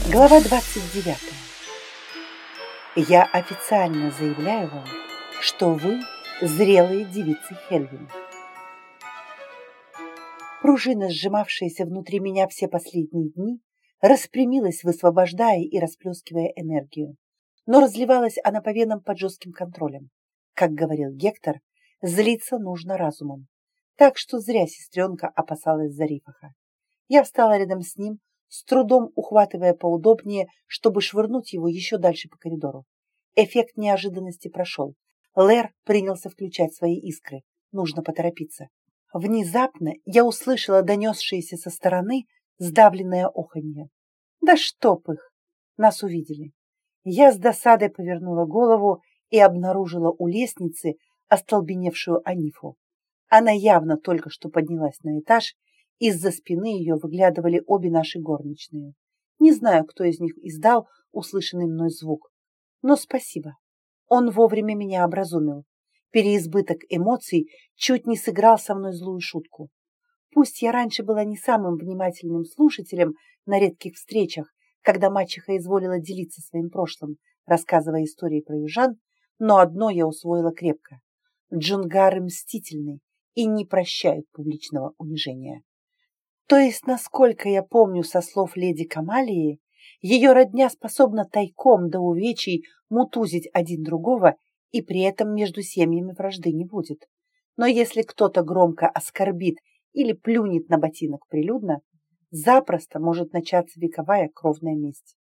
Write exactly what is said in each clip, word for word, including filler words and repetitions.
Глава двадцать девятая. Я официально заявляю вам, что вы зрелые девицы Хельвин. Пружина, сжимавшаяся внутри меня все последние дни, распрямилась, высвобождая и расплескивая энергию. Но разливалась она по венам под жестким контролем. Как говорил Гектор, злиться нужно разумом. Так что зря сестренка опасалась за Рифаха. Я встала рядом с ним, с трудом ухватывая поудобнее, чтобы швырнуть его еще дальше по коридору. Эффект неожиданности прошел. Лэр принялся включать свои искры. Нужно поторопиться. Внезапно я услышала донесшееся со стороны сдавленное оханье. Да чтоб их! Нас увидели. Я с досадой повернула голову и обнаружила у лестницы остолбеневшую Анифу. Она явно только что поднялась на этаж. Из-за спины ее выглядывали обе наши горничные. Не знаю, кто из них издал услышанный мной звук. Но спасибо. Он вовремя меня образумил. Переизбыток эмоций чуть не сыграл со мной злую шутку. Пусть я раньше была не самым внимательным слушателем на редких встречах, когда мачеха изволила делиться своим прошлым, рассказывая истории про южан, но одно я усвоила крепко. Джунгары мстительны и не прощают публичного унижения. То есть, насколько я помню со слов леди Камалии, ее родня способна тайком до увечий мутузить один другого, и при этом между семьями вражды не будет. Но если кто-то громко оскорбит или плюнет на ботинок прилюдно, запросто может начаться вековая кровная месть.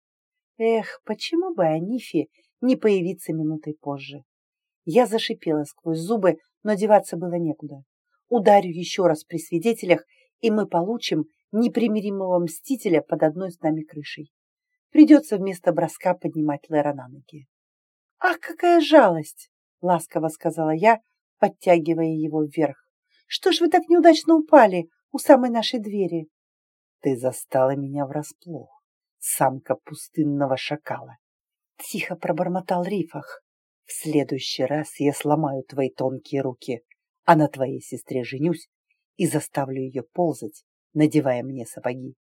Эх, почему бы Анифе не появиться минутой позже? Я зашипела сквозь зубы, но деваться было некуда. Ударю еще раз при свидетелях, и мы получим непримиримого мстителя под одной с нами крышей. Придется вместо броска поднимать Лэра на ноги. «Ах, какая жалость!» — ласково сказала я, подтягивая его вверх. «Что ж вы так неудачно упали у самой нашей двери?» «Ты застала меня врасплох, самка пустынного шакала!» — тихо пробормотал Рифах. «В следующий раз я сломаю твои тонкие руки, а на твоей сестре женюсь и заставлю ее ползать, надевая мне сапоги».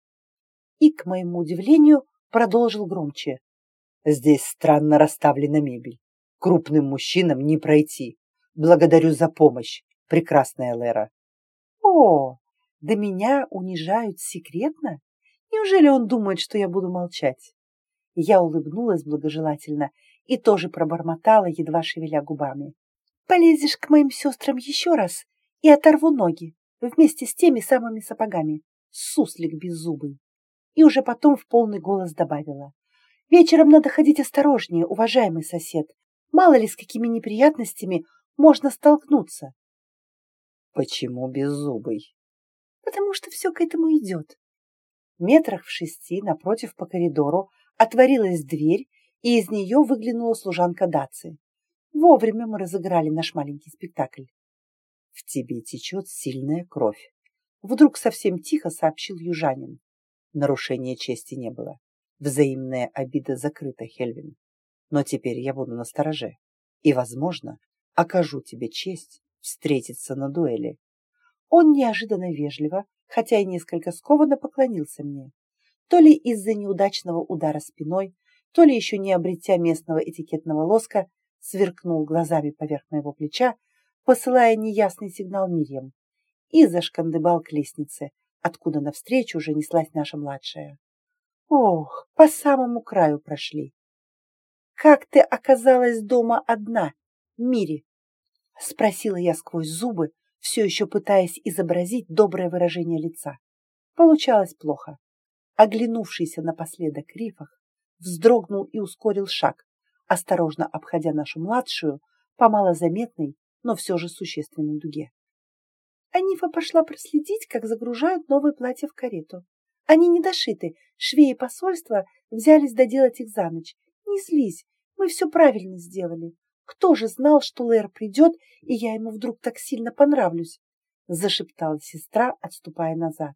И, к моему удивлению, продолжил громче. «Здесь странно расставлена мебель. Крупным мужчинам не пройти. Благодарю за помощь, прекрасная Лера». «О, да меня унижают секретно? Неужели он думает, что я буду молчать?» Я улыбнулась благожелательно и тоже пробормотала, едва шевеля губами. «Полезешь к моим сестрам еще раз и оторву ноги вместе с теми самыми сапогами, суслик беззубый». И уже потом в полный голос добавила. «Вечером надо ходить осторожнее, уважаемый сосед. Мало ли с какими неприятностями можно столкнуться». «Почему беззубый?» «Потому что все к этому идет». Метрах в шести напротив по коридору отворилась дверь, и из нее выглянула служанка Даци. Вовремя мы разыграли наш маленький спектакль. «В тебе течет сильная кровь», — вдруг совсем тихо сообщил южанин. Нарушения чести не было. Взаимная обида закрыта, Хельвин. Но теперь я буду настороже и, возможно, окажу тебе честь встретиться на дуэли. Он неожиданно вежливо, хотя и несколько скованно поклонился мне. То ли из-за неудачного удара спиной, то ли еще не обретя местного этикетного лоска, сверкнул глазами поверх моего плеча, посылая неясный сигнал Мирьям, и зашкандыбал к лестнице, откуда навстречу уже неслась наша младшая. Ох, по самому краю прошли. «Как ты оказалась дома одна, Мири?» — спросила я сквозь зубы, все еще пытаясь изобразить доброе выражение лица. Получалось плохо. Оглянувшийся напоследок Рифах вздрогнул и ускорил шаг, осторожно обходя нашу младшую по малозаметной, но все же существенной дуге. Анифа пошла проследить, как загружают новые платья в карету. Они не дошиты, швеи посольства взялись доделать их за ночь. Не злись, мы все правильно сделали. Кто же знал, что Лэр придет, и я ему вдруг так сильно понравлюсь? Зашептала сестра, отступая назад.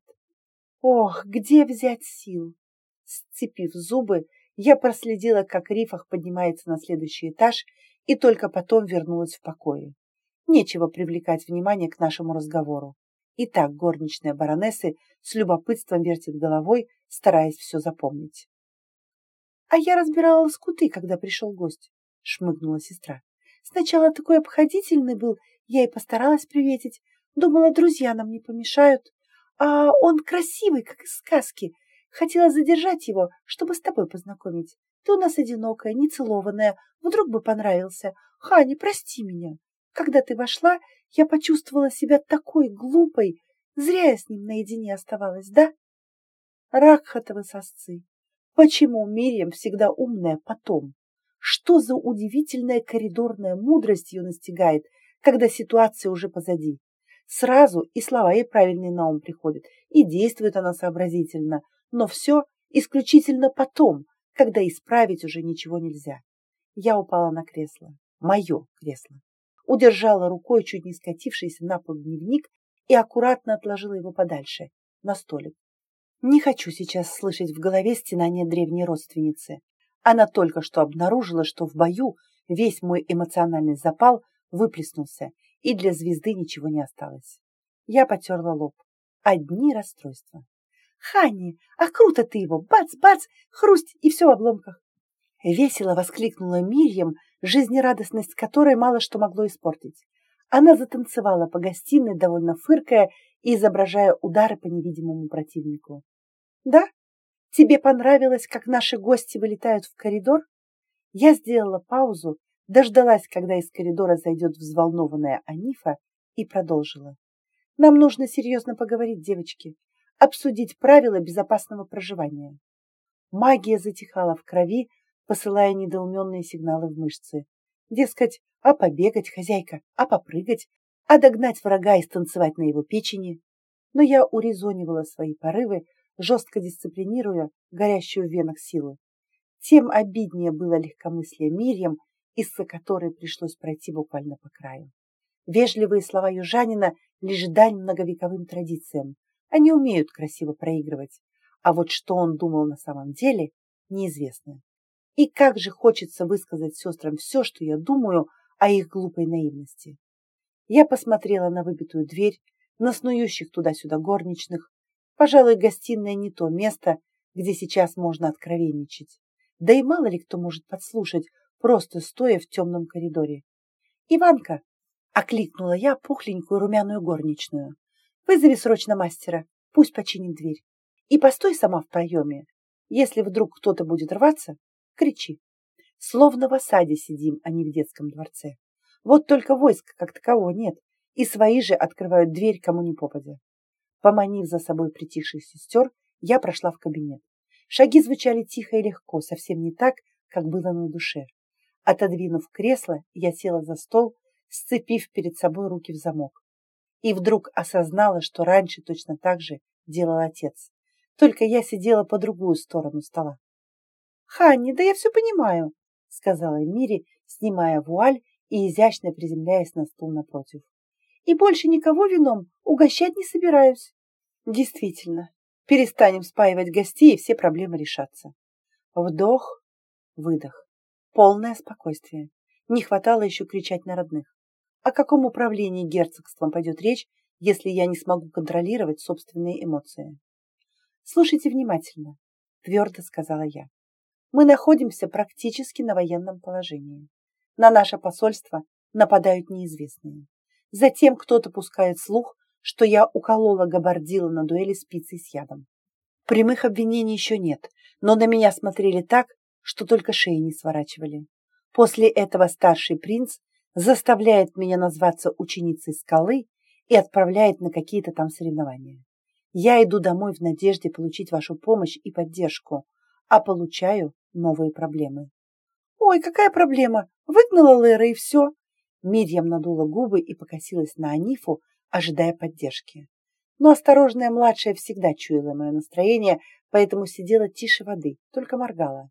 Ох, где взять сил? Сцепив зубы, я проследила, как Рифах поднимается на следующий этаж, и только потом вернулась в покое. Нечего привлекать внимание к нашему разговору. И так горничная баронессы с любопытством вертит головой, стараясь все запомнить. А я разбирала лоскуты, когда пришел гость, шмыгнула сестра. Сначала такой обходительный был, я и постаралась приветить. Думала, друзья нам не помешают. А он красивый, как из сказки. Хотела задержать его, чтобы с тобой познакомить. Ты у нас одинокая, нецелованная, вдруг бы понравился. Ханя, прости меня. Когда ты вошла, я почувствовала себя такой глупой. Зря я с ним наедине оставалась, да? Ракхатовы сосцы. Почему Мириам всегда умная потом? Что за удивительная коридорная мудрость ее настигает, когда ситуация уже позади? Сразу и слова ей правильные на ум приходят, и действует она сообразительно, но все исключительно потом, когда исправить уже ничего нельзя. Я упала на кресло, мое кресло, удержала рукой чуть не скатившийся на пол дневник и аккуратно отложила его подальше, на столик. Не хочу сейчас слышать в голове стенания древней родственницы. Она только что обнаружила, что в бою весь мой эмоциональный запал выплеснулся, и для звезды ничего не осталось. Я потерла лоб. Одни расстройства. «Ханни, а круто ты его! Бац-бац! Хрусть, и все в обломках!» Весело воскликнула Мирьям, жизнерадостность которой мало что могло испортить. Она затанцевала по гостиной, довольно фыркая и изображая удары по невидимому противнику. «Да? Тебе понравилось, как наши гости вылетают в коридор?» Я сделала паузу, дождалась, когда из коридора зайдет взволнованная Анифа, и продолжила. «Нам нужно серьезно поговорить, девочки, обсудить правила безопасного проживания». Магия затихала в крови, посылая недоуменные сигналы в мышцы. Дескать, а побегать, хозяйка, а попрыгать, а догнать врага и станцевать на его печени. Но я урезонивала свои порывы, жестко дисциплинируя горящую в венах силу. Тем обиднее было легкомыслие Мирьям, из-за которой пришлось пройти буквально по краю. Вежливые слова южанина — лишь дань многовековым традициям. Они умеют красиво проигрывать. А вот что он думал на самом деле, неизвестно. И как же хочется высказать сестрам все, что я думаю о их глупой наивности. Я посмотрела на выбитую дверь, на снующих туда-сюда горничных. Пожалуй, гостиная не то место, где сейчас можно откровенничать. Да и мало ли кто может подслушать, просто стоя в темном коридоре. «Иванка!» — окликнула я пухленькую румяную горничную. «Вызови срочно мастера, пусть починит дверь. И постой сама в проеме. Если вдруг кто-то будет рваться, кричи. Словно в осаде сидим, а не в детском дворце. Вот только войска как такового нет, и свои же открывают дверь кому ни попадя». Поманив за собой притихших сестер, я прошла в кабинет. Шаги звучали тихо и легко, совсем не так, как было на душе. Отодвинув кресло, я села за стол, сцепив перед собой руки в замок. И вдруг осознала, что раньше точно так же делал отец. Только я сидела по другую сторону стола. «Ханни, да я все понимаю», — сказала Мири, снимая вуаль и изящно приземляясь на стул напротив. «И больше никого вином угощать не собираюсь». «Действительно, перестанем спаивать гостей, и все проблемы решатся». Вдох, выдох, полное спокойствие. Не хватало еще кричать на родных. О каком управлении герцогством пойдет речь, если я не смогу контролировать собственные эмоции? «Слушайте внимательно», — твердо сказала я. «Мы находимся практически на военном положении. На наше посольство нападают неизвестные. Затем кто-то пускает слух, что я уколола габардила на дуэли спицей с ядом. Прямых обвинений еще нет, но на меня смотрели так, что только шеи не сворачивали. После этого старший принц заставляет меня назваться ученицей скалы и отправляет на какие-то там соревнования. Я иду домой в надежде получить вашу помощь и поддержку, а получаю новые проблемы». «Ой, какая проблема? Выгнала Лера и все». Мирьям надула губы и покосилась на Анифу, ожидая поддержки. Но осторожная младшая всегда чуяла мое настроение, поэтому сидела тише воды, только моргала.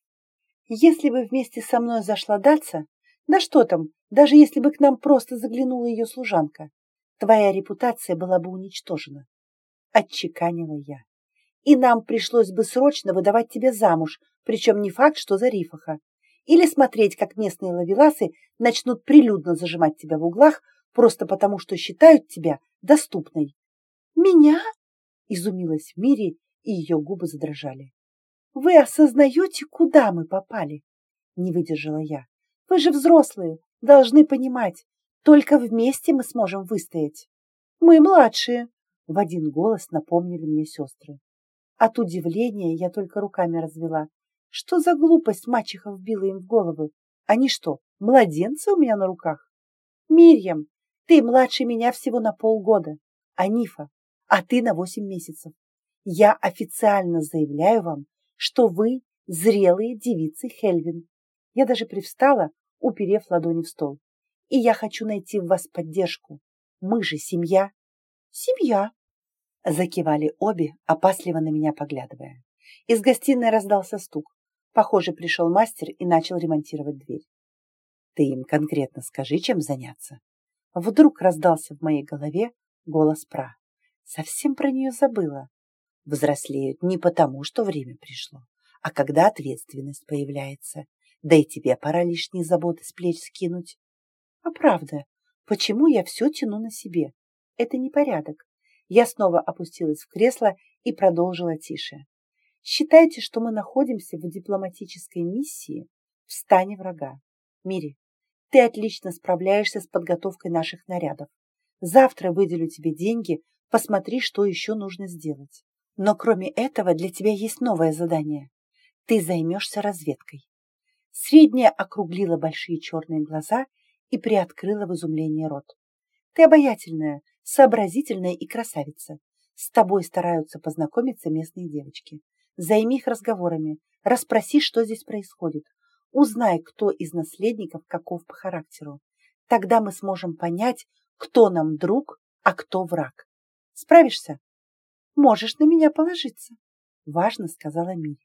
«Если бы вместе со мной зашла Датса, да что там, даже если бы к нам просто заглянула ее служанка, твоя репутация была бы уничтожена», — отчеканила я. «И нам пришлось бы срочно выдавать тебя замуж, причем не факт, что за Рифаха. Или смотреть, как местные ловеласы начнут прилюдно зажимать тебя в углах, просто потому что считают тебя доступной». «Меня?» — изумилась Мири, и ее губы задрожали. вы осознаете, куда мы попали? Не выдержала я. Вы же взрослые, должны понимать. Только вместе мы сможем выстоять. Мы младшие, в один голос напомнили мне сестры. От удивления я только руками развела. Что за глупость мачеха вбила им в головы? Они что, младенцы у меня на руках? Мирьям, ты младше меня всего на полгода. Анифа, а ты на восемь месяцев. Я официально заявляю вам, что вы зрелые девицы Хельвин. Я даже привстала, уперев ладони в стол. И я хочу найти в вас поддержку. Мы же семья. Семья. Закивали обе, опасливо на меня поглядывая. Из гостиной раздался стук. Похоже, пришел мастер и начал ремонтировать дверь. Ты им конкретно скажи, чем заняться. Вдруг раздался в моей голове голос Пра. Совсем про нее забыла. Взрослеют не потому, что время пришло, а когда ответственность появляется. Да и тебе пора лишние заботы с плеч скинуть. А правда, почему я все тяну на себе? Это непорядок. Я снова опустилась в кресло и продолжила тише. Считайте, что мы находимся в дипломатической миссии в стане врага. Мири, ты отлично справляешься с подготовкой наших нарядов. Завтра выделю тебе деньги, посмотри, что еще нужно сделать. Но кроме этого для тебя есть новое задание. Ты займешься разведкой. Средняя округлила большие черные глаза и приоткрыла в изумлении рот. Ты обаятельная, сообразительная и красавица. С тобой стараются познакомиться местные девочки. Займи их разговорами, расспроси, что здесь происходит. Узнай, кто из наследников каков по характеру. Тогда мы сможем понять, кто нам друг, а кто враг. Справишься? Можешь на меня положиться, важно сказала Мири.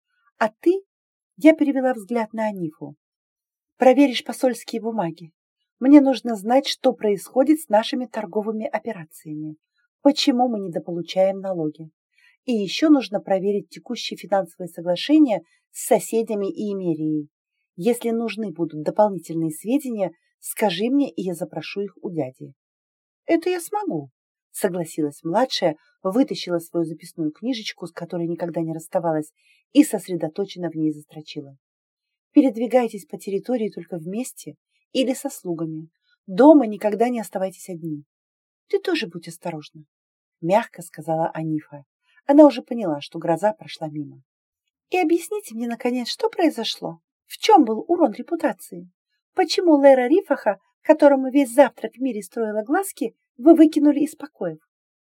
А ты, я перевела взгляд на Анифу, проверишь посольские бумаги. Мне нужно знать, что происходит с нашими торговыми операциями, почему мы недополучаем налоги. И еще нужно проверить текущие финансовые соглашения с соседями и имерией. Если нужны будут дополнительные сведения, скажи мне, и я запрошу их у дяди. Это я смогу, согласилась младшая, вытащила свою записную книжечку, с которой никогда не расставалась, и сосредоточенно в ней застрочила. Передвигайтесь по территории только вместе или со слугами. Дома никогда не оставайтесь одни. Ты тоже будь осторожна, мягко сказала Анифа. Она уже поняла, что гроза прошла мимо. И объясните мне, наконец, что произошло? В чем был урон репутации? Почему Лера Рифаха, которому весь завтрак в мире строила глазки, вы выкинули из покоев?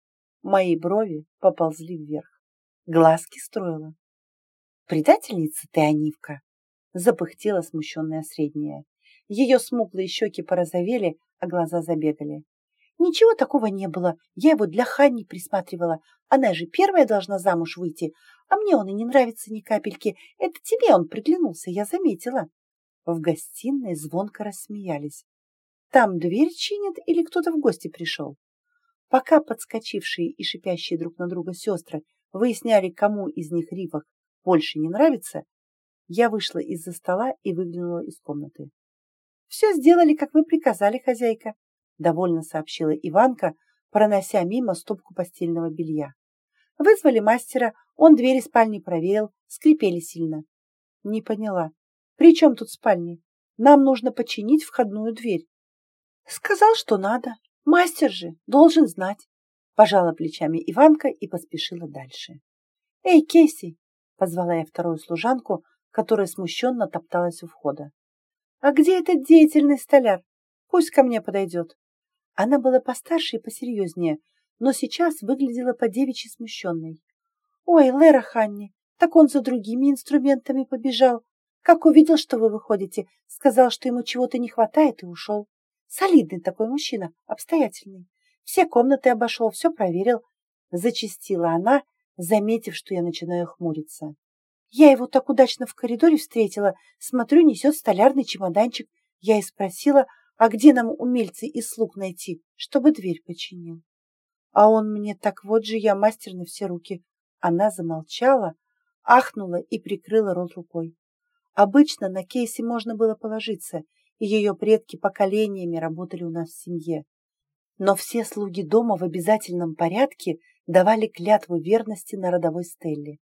Мои брови поползли вверх. Глазки строила. Предательница ты, Анивка, запыхтела смущенная средняя. Ее смуглые щеки порозовели, а глаза забегали. Ничего такого не было, я его для Ханни присматривала. Она же первая должна замуж выйти, а мне он и не нравится ни капельки. Это тебе он приглянулся, я заметила. В гостиной звонко рассмеялись. Там дверь чинят или кто-то в гости пришел? Пока подскочившие и шипящие друг на друга сестры выясняли, кому из них Рифах больше не нравится, я вышла из-за стола и выглянула из комнаты. «Все сделали, как вы приказали, хозяйка», — довольно сообщила Иванка, пронося мимо стопку постельного белья. «Вызвали мастера, он двери спальни проверил, скрипели сильно». «Не поняла. При чем тут спальни? Нам нужно починить входную дверь». «Сказал, что надо. Мастер же должен знать», — пожала плечами Иванка и поспешила дальше. «Эй, Кейси!» — позвала я вторую служанку, которая смущенно топталась у входа. «А где этот деятельный столяр? Пусть ко мне подойдет». Она была постарше и посерьезнее, но сейчас выглядела по-девичьи смущенной. «Ой, Лера Ханни, так он за другими инструментами побежал. Как увидел, что вы выходите, сказал, что ему чего-то не хватает, и ушел. Солидный такой мужчина, обстоятельный. Все комнаты обошел, все проверил», — зачастила она, заметив, что я начинаю хмуриться. «Я его так удачно в коридоре встретила, смотрю, несет столярный чемоданчик. Я и спросила, а где нам умельцы и слуг найти, чтобы дверь починил? А он мне, так вот же я мастер на все руки». Она замолчала, ахнула и прикрыла рот рукой. Обычно на Кейси можно было положиться, и ее предки поколениями работали у нас в семье. Но все слуги дома в обязательном порядке давали клятву верности на родовой стелле.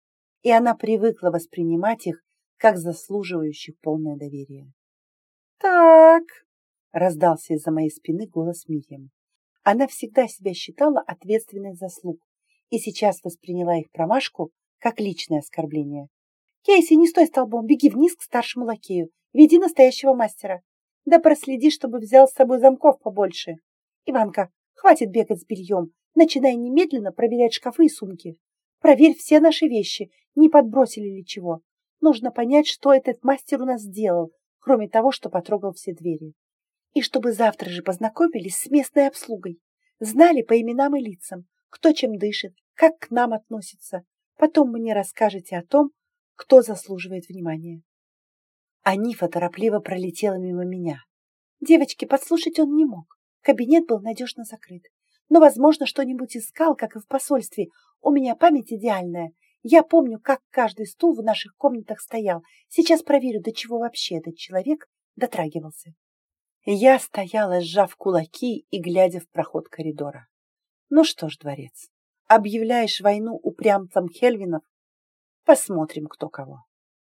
и она привыкла воспринимать их как заслуживающих полное доверие. «Так», — раздался из-за моей спины голос Мирьям. Она всегда себя считала ответственной за слуг и сейчас восприняла их промашку как личное оскорбление. «Кейси, не стой столбом, беги вниз к старшему лакею, веди настоящего мастера. Да проследи, чтобы взял с собой замков побольше. Иванка, хватит бегать с бельем, начинай немедленно проверять шкафы и сумки. Проверь все наши вещи, не подбросили ли чего. Нужно понять, что этот мастер у нас сделал, кроме того, что потрогал все двери. И чтобы завтра же познакомились с местной обслугой, знали по именам и лицам, кто чем дышит, как к нам относится. Потом мне расскажете о том, кто заслуживает внимания». Анифа торопливо пролетела мимо меня. Девочки, подслушать он не мог. Кабинет был надежно закрыт. Но, возможно, что-нибудь искал, как и в посольстве. У меня память идеальная. Я помню, как каждый стул в наших комнатах стоял. Сейчас проверю, до чего вообще этот человек дотрагивался. Я стояла, сжав кулаки и глядя в проход коридора. Ну что ж, дворец, объявляешь войну упрямцам Хельвинов? Посмотрим, кто кого.